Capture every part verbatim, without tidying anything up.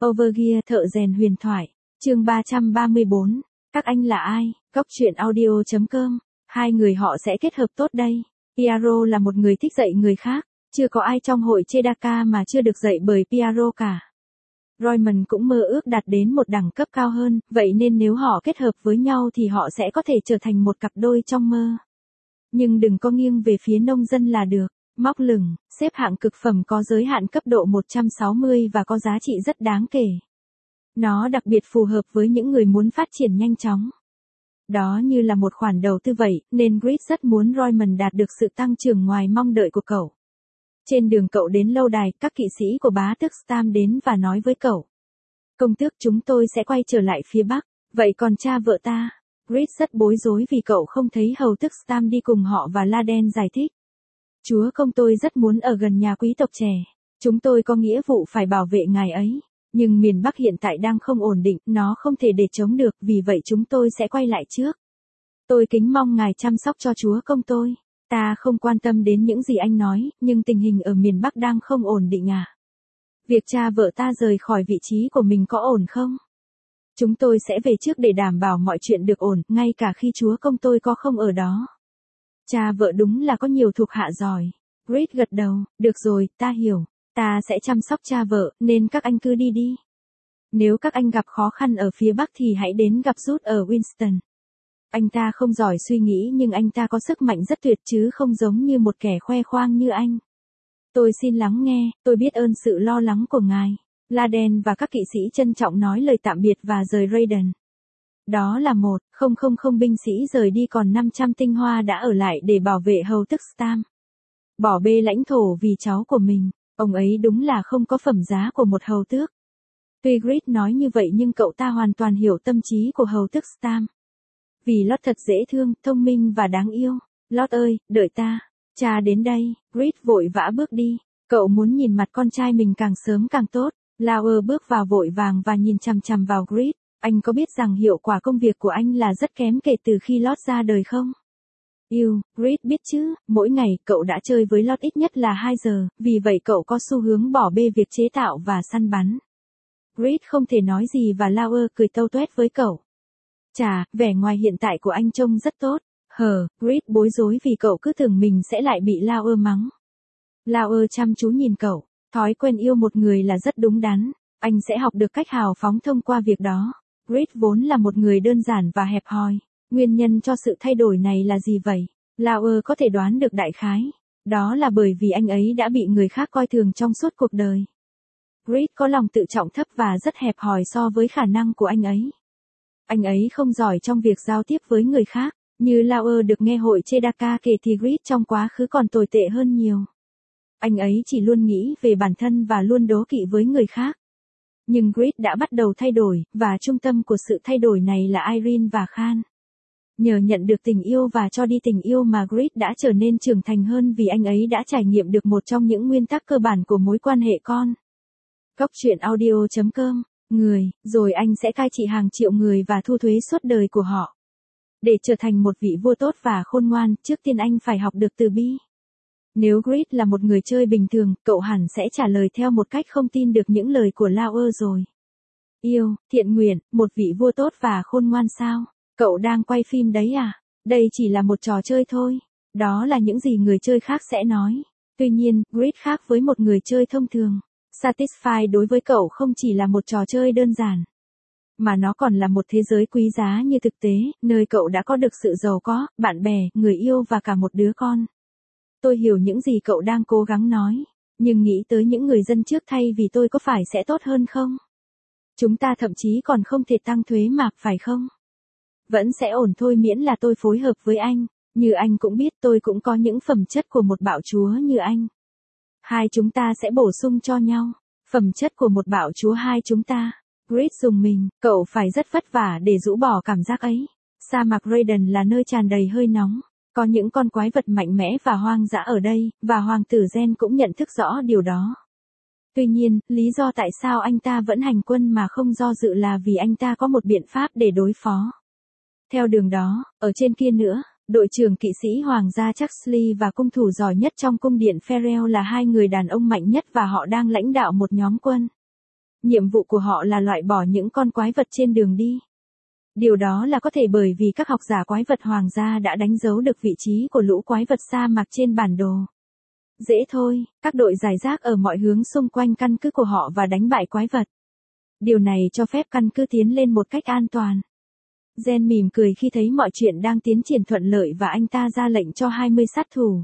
Overgear thợ rèn huyền thoại. Chương ba trăm ba mươi bốn. Các anh là ai? Góc truyện audio chấm com. Hai người họ sẽ kết hợp tốt đây. Piaro là một người thích dạy người khác. Chưa có ai trong hội Chedaka mà chưa được dạy bởi Piaro cả. Royman cũng mơ ước đạt đến một đẳng cấp cao hơn, vậy nên nếu họ kết hợp với nhau thì họ sẽ có thể trở thành một cặp đôi trong mơ. Nhưng đừng có nghiêng về phía nông dân là được. Móc lửng, xếp hạng cực phẩm có giới hạn cấp độ một trăm sáu mươi và có giá trị rất đáng kể. Nó đặc biệt phù hợp với những người muốn phát triển nhanh chóng. Đó như là một khoản đầu tư vậy, nên Grid rất muốn Royman đạt được sự tăng trưởng ngoài mong đợi của cậu. Trên đường cậu đến lâu đài, các kỵ sĩ của bá tước Stam đến và nói với cậu. Công tước, chúng tôi sẽ quay trở lại phía Bắc, vậy còn cha vợ ta? Grid rất bối rối vì cậu không thấy hầu tước Stam đi cùng họ và Laden giải thích. Chúa công tôi rất muốn ở gần nhà quý tộc trẻ. Chúng tôi có nghĩa vụ phải bảo vệ ngài ấy. Nhưng miền Bắc hiện tại đang không ổn định, nó không thể để chống được, vì vậy chúng tôi sẽ quay lại trước. Tôi kính mong ngài chăm sóc cho chúa công tôi. Ta không quan tâm đến những gì anh nói, nhưng tình hình ở miền Bắc đang không ổn định à? Việc cha vợ ta rời khỏi vị trí của mình có ổn không? Chúng tôi sẽ về trước để đảm bảo mọi chuyện được ổn, ngay cả khi chúa công tôi có không ở đó. Cha vợ đúng là có nhiều thuộc hạ giỏi. Grid gật đầu, được rồi, ta hiểu. Ta sẽ chăm sóc cha vợ, nên các anh cứ đi đi. Nếu các anh gặp khó khăn ở phía Bắc thì hãy đến gặp Rút ở Winston. Anh ta không giỏi suy nghĩ nhưng anh ta có sức mạnh rất tuyệt chứ không giống như một kẻ khoe khoang như anh. Tôi xin lắng nghe, tôi biết ơn sự lo lắng của ngài. Laden và các kỵ sĩ trân trọng nói lời tạm biệt và rời Raiden. Đó là một, không không không binh sĩ rời đi còn năm trăm tinh hoa đã ở lại để bảo vệ hầu tước Stam. Bỏ bê lãnh thổ vì cháu của mình, ông ấy đúng là không có phẩm giá của một hầu tước. Tuy Grid nói như vậy nhưng cậu ta hoàn toàn hiểu tâm trí của hầu tước Stam. Vì Lót thật dễ thương, thông minh và đáng yêu. Lót ơi, đợi ta. Cha đến đây. Grid vội vã bước đi. Cậu muốn nhìn mặt con trai mình càng sớm càng tốt. Lauer bước vào vội vàng và nhìn chằm chằm vào Grid. Anh có biết rằng hiệu quả công việc của anh là rất kém kể từ khi Lót ra đời không? Yêu, Grid biết chứ, mỗi ngày cậu đã chơi với Lót ít nhất là hai giờ, vì vậy cậu có xu hướng bỏ bê việc chế tạo và săn bắn. Grid không thể nói gì và Lauer cười tâu tuét với cậu. Chà, vẻ ngoài hiện tại của anh trông rất tốt. Hờ, Grid bối rối vì cậu cứ tưởng mình sẽ lại bị Lauer mắng. Lauer chăm chú nhìn cậu, thói quen yêu một người là rất đúng đắn, anh sẽ học được cách hào phóng thông qua việc đó. Grid vốn là một người đơn giản và hẹp hòi. Nguyên nhân cho sự thay đổi này là gì vậy? Lauer có thể đoán được đại khái. Đó là bởi vì anh ấy đã bị người khác coi thường trong suốt cuộc đời. Grid có lòng tự trọng thấp và rất hẹp hòi so với khả năng của anh ấy. Anh ấy không giỏi trong việc giao tiếp với người khác. Như Lauer được nghe hội Chedaka kể thì Grid trong quá khứ còn tồi tệ hơn nhiều. Anh ấy chỉ luôn nghĩ về bản thân và luôn đố kỵ với người khác. Nhưng Grid đã bắt đầu thay đổi, và trung tâm của sự thay đổi này là Irene và Khan. Nhờ nhận được tình yêu và cho đi tình yêu mà Grid đã trở nên trưởng thành hơn vì anh ấy đã trải nghiệm được một trong những nguyên tắc cơ bản của mối quan hệ con. Góc truyện audio chấm com. Người, rồi anh sẽ cai trị hàng triệu người và thu thuế suốt đời của họ. Để trở thành một vị vua tốt và khôn ngoan, trước tiên anh phải học được từ bi. Nếu Grid là một người chơi bình thường, cậu hẳn sẽ trả lời theo một cách không tin được những lời của Lauer rồi. Yêu, thiện nguyện, một vị vua tốt và khôn ngoan sao? Cậu đang quay phim đấy à? Đây chỉ là một trò chơi thôi. Đó là những gì người chơi khác sẽ nói. Tuy nhiên, Grid khác với một người chơi thông thường. Satisfy đối với cậu không chỉ là một trò chơi đơn giản, mà nó còn là một thế giới quý giá như thực tế, nơi cậu đã có được sự giàu có, bạn bè, người yêu và cả một đứa con. Tôi hiểu những gì cậu đang cố gắng nói, nhưng nghĩ tới những người dân trước thay vì tôi có phải sẽ tốt hơn không? Chúng ta thậm chí còn không thể tăng thuế mà, phải không? Vẫn sẽ ổn thôi miễn là tôi phối hợp với anh, như anh cũng biết tôi cũng có những phẩm chất của một bạo chúa như anh. Hai chúng ta sẽ bổ sung cho nhau, phẩm chất của một bạo chúa hai chúng ta. Grid dùng mình, cậu phải rất vất vả để rũ bỏ cảm giác ấy. Sa mạc Raiden là nơi tràn đầy hơi nóng, có những con quái vật mạnh mẽ và hoang dã ở đây, và hoàng tử Gen cũng nhận thức rõ điều đó. Tuy nhiên, lý do tại sao anh ta vẫn hành quân mà không do dự là vì anh ta có một biện pháp để đối phó. Theo đường đó, ở trên kia nữa, đội trưởng kỵ sĩ hoàng gia Charsley và cung thủ giỏi nhất trong cung điện Ferrell là hai người đàn ông mạnh nhất và họ đang lãnh đạo một nhóm quân. Nhiệm vụ của họ là loại bỏ những con quái vật trên đường đi. Điều đó là có thể bởi vì các học giả quái vật hoàng gia đã đánh dấu được vị trí của lũ quái vật sa mạc trên bản đồ. Dễ thôi, các đội giải rác ở mọi hướng xung quanh căn cứ của họ và đánh bại quái vật. Điều này cho phép căn cứ tiến lên một cách an toàn. Jen mỉm cười khi thấy mọi chuyện đang tiến triển thuận lợi và anh ta ra lệnh cho hai mươi sát thủ.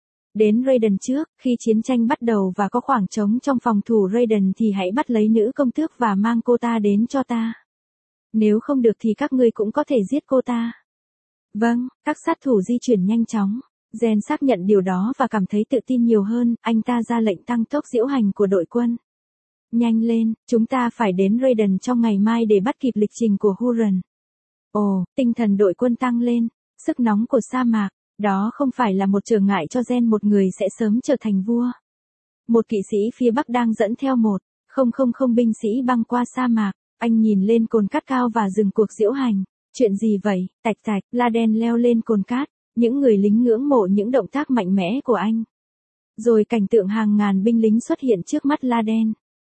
Đến Raiden trước, khi chiến tranh bắt đầu và có khoảng trống trong phòng thủ Raiden thì hãy bắt lấy nữ công tước và mang cô ta đến cho ta. Nếu không được thì các ngươi cũng có thể giết cô ta. Vâng, các sát thủ di chuyển nhanh chóng. Jen xác nhận điều đó và cảm thấy tự tin nhiều hơn, anh ta ra lệnh tăng tốc diễu hành của đội quân. Nhanh lên, chúng ta phải đến Raiden trong ngày mai để bắt kịp lịch trình của Huron. Ồ, tinh thần đội quân tăng lên, sức nóng của sa mạc, đó không phải là một trở ngại cho Jen một người sẽ sớm trở thành vua. Một kỵ sĩ phía Bắc đang dẫn theo một, không không không binh sĩ băng qua sa mạc, anh nhìn lên cồn cát cao và dừng cuộc diễu hành. Chuyện gì vậy, tạch tạch, Laden leo lên cồn cát, những người lính ngưỡng mộ những động tác mạnh mẽ của anh. Rồi cảnh tượng hàng ngàn binh lính xuất hiện trước mắt Laden.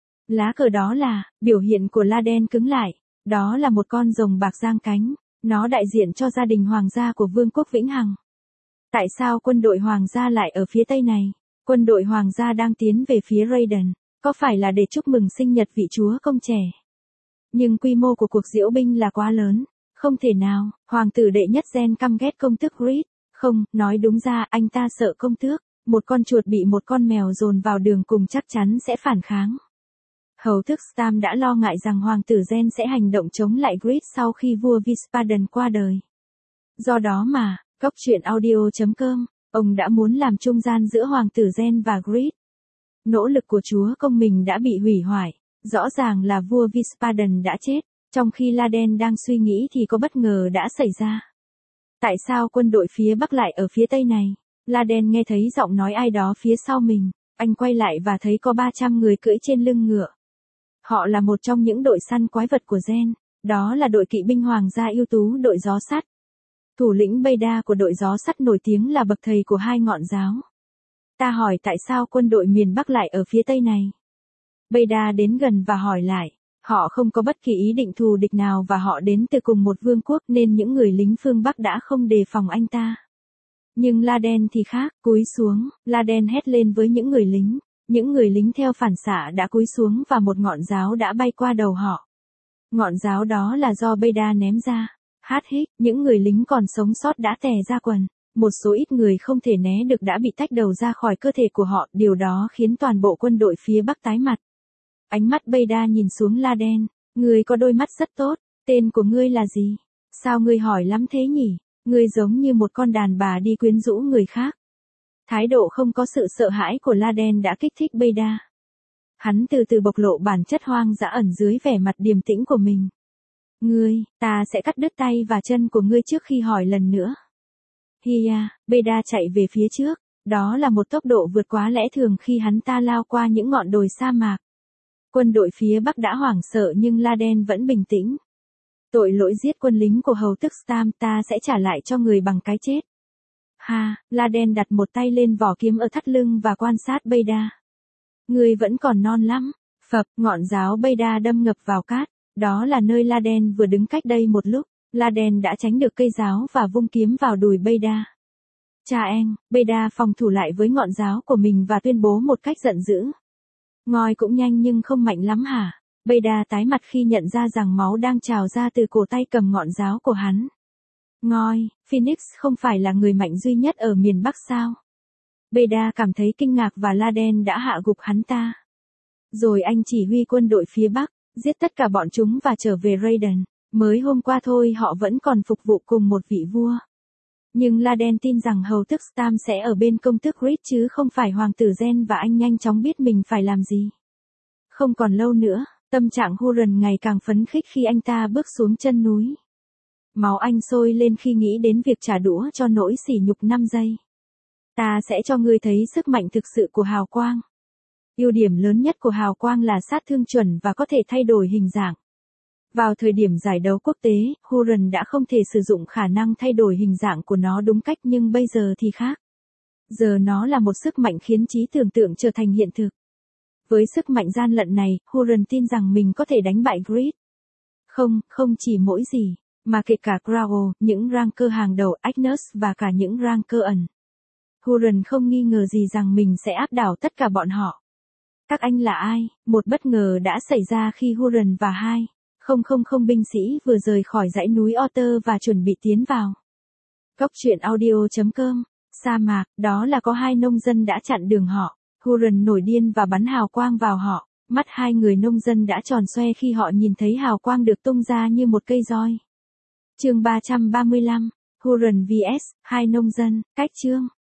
Lá cờ đó là, biểu hiện của Laden cứng lại, đó là một con rồng bạc giang cánh, nó đại diện cho gia đình hoàng gia của Vương quốc Vĩnh Hằng. Tại sao quân đội hoàng gia lại ở phía tây này? Quân đội hoàng gia đang tiến về phía Raiden, có phải là để chúc mừng sinh nhật vị chúa công trẻ? Nhưng quy mô của cuộc diễu binh là quá lớn, không thể nào, hoàng tử đệ nhất Jen căm ghét công tước Reed, không, nói đúng ra anh ta sợ công tước, một con chuột bị một con mèo dồn vào đường cùng chắc chắn sẽ phản kháng. Hầu tước Stam đã lo ngại rằng hoàng tử Jen sẽ hành động chống lại Reed sau khi vua Vispaden qua đời. Do đó mà, Góc truyện audio chấm com, ông đã muốn làm trung gian giữa hoàng tử Jen và Reed. Nỗ lực của chúa công mình đã bị hủy hoại, rõ ràng là vua Vispaden đã chết, trong khi Laden đang suy nghĩ thì có bất ngờ đã xảy ra. Tại sao quân đội phía Bắc lại ở phía Tây này? Laden nghe thấy giọng nói ai đó phía sau mình, anh quay lại và thấy có ba trăm người cưỡi trên lưng ngựa. Họ là một trong những đội săn quái vật của Jen, đó là đội kỵ binh hoàng gia ưu tú đội gió sắt. Thủ lĩnh Beda của đội gió sắt nổi tiếng là bậc thầy của hai ngọn giáo. Ta hỏi tại sao quân đội miền Bắc lại ở phía Tây này? Beda đến gần và hỏi lại, họ không có bất kỳ ý định thù địch nào và họ đến từ cùng một vương quốc nên những người lính phương Bắc đã không đề phòng anh ta. Nhưng Laden thì khác, cúi xuống, Laden hét lên với những người lính. Những người lính theo phản xạ đã cúi xuống và một ngọn giáo đã bay qua đầu họ. Ngọn giáo đó là do Beda ném ra. Hát hích, những người lính còn sống sót đã tè ra quần. Một số ít người không thể né được đã bị tách đầu ra khỏi cơ thể của họ, điều đó khiến toàn bộ quân đội phía Bắc tái mặt. Ánh mắt Beda nhìn xuống Laden, ngươi có đôi mắt rất tốt, tên của ngươi là gì? Sao ngươi hỏi lắm thế nhỉ? Ngươi giống như một con đàn bà đi quyến rũ người khác. Thái độ không có sự sợ hãi của Laden đã kích thích Beda. Hắn từ từ bộc lộ bản chất hoang dã ẩn dưới vẻ mặt điềm tĩnh của mình. Ngươi, ta sẽ cắt đứt tay và chân của ngươi trước khi hỏi lần nữa. Hia, Beda chạy về phía trước, đó là một tốc độ vượt quá lẽ thường khi hắn ta lao qua những ngọn đồi sa mạc. Quân đội phía Bắc đã hoảng sợ nhưng Laden vẫn bình tĩnh. Tội lỗi giết quân lính của hầu tước Stam ta sẽ trả lại cho người bằng cái chết. Ha, Laden đặt một tay lên vỏ kiếm ở thắt lưng và quan sát Beda. Ngươi vẫn còn non lắm. Phập, ngọn giáo Beda đâm ngập vào cát. Đó là nơi Laden vừa đứng cách đây một lúc. Laden đã tránh được cây giáo và vung kiếm vào đùi Beda. Cha anh, Beda phòng thủ lại với ngọn giáo của mình và tuyên bố một cách giận dữ. Ngoi cũng nhanh nhưng không mạnh lắm hả? Beda tái mặt khi nhận ra rằng máu đang trào ra từ cổ tay cầm ngọn giáo của hắn. Ngoi, Phoenix không phải là người mạnh duy nhất ở miền Bắc sao? Beda cảm thấy kinh ngạc và Laden đã hạ gục hắn ta. Rồi anh chỉ huy quân đội phía Bắc, giết tất cả bọn chúng và trở về Raiden. Mới hôm qua thôi họ vẫn còn phục vụ cùng một vị vua. Nhưng Laden tin rằng hầu tước Stam sẽ ở bên công tước Reed chứ không phải hoàng tử Jen và anh nhanh chóng biết mình phải làm gì. Không còn lâu nữa, tâm trạng Huron ngày càng phấn khích khi anh ta bước xuống chân núi. Máu anh sôi lên khi nghĩ đến việc trả đũa cho nỗi sỉ nhục năm giây. Ta sẽ cho ngươi thấy sức mạnh thực sự của hào quang. Ưu điểm lớn nhất của hào quang là sát thương chuẩn và có thể thay đổi hình dạng. Vào thời điểm giải đấu quốc tế, Huron đã không thể sử dụng khả năng thay đổi hình dạng của nó đúng cách nhưng bây giờ thì khác. Giờ nó là một sức mạnh khiến trí tưởng tượng trở thành hiện thực. Với sức mạnh gian lận này, Huron tin rằng mình có thể đánh bại Grid. Không, không chỉ mỗi gì, mà kể cả Gravel, những ranker hàng đầu Agnus và cả những ranker ẩn. Huron không nghi ngờ gì rằng mình sẽ áp đảo tất cả bọn họ. Các anh là ai? Một bất ngờ đã xảy ra khi Huron và hai nghìn binh sĩ vừa rời khỏi dãy núi Otter và chuẩn bị tiến vào. Góc truyện audio chấm com. Sa mạc, đó là có hai nông dân đã chặn đường họ. Huron nổi điên và bắn hào quang vào họ. Mắt hai người nông dân đã tròn xoe khi họ nhìn thấy hào quang được tung ra như một cây roi. Chương ba trăm ba mươi lăm. Huron vs hai nông dân. Cách chương.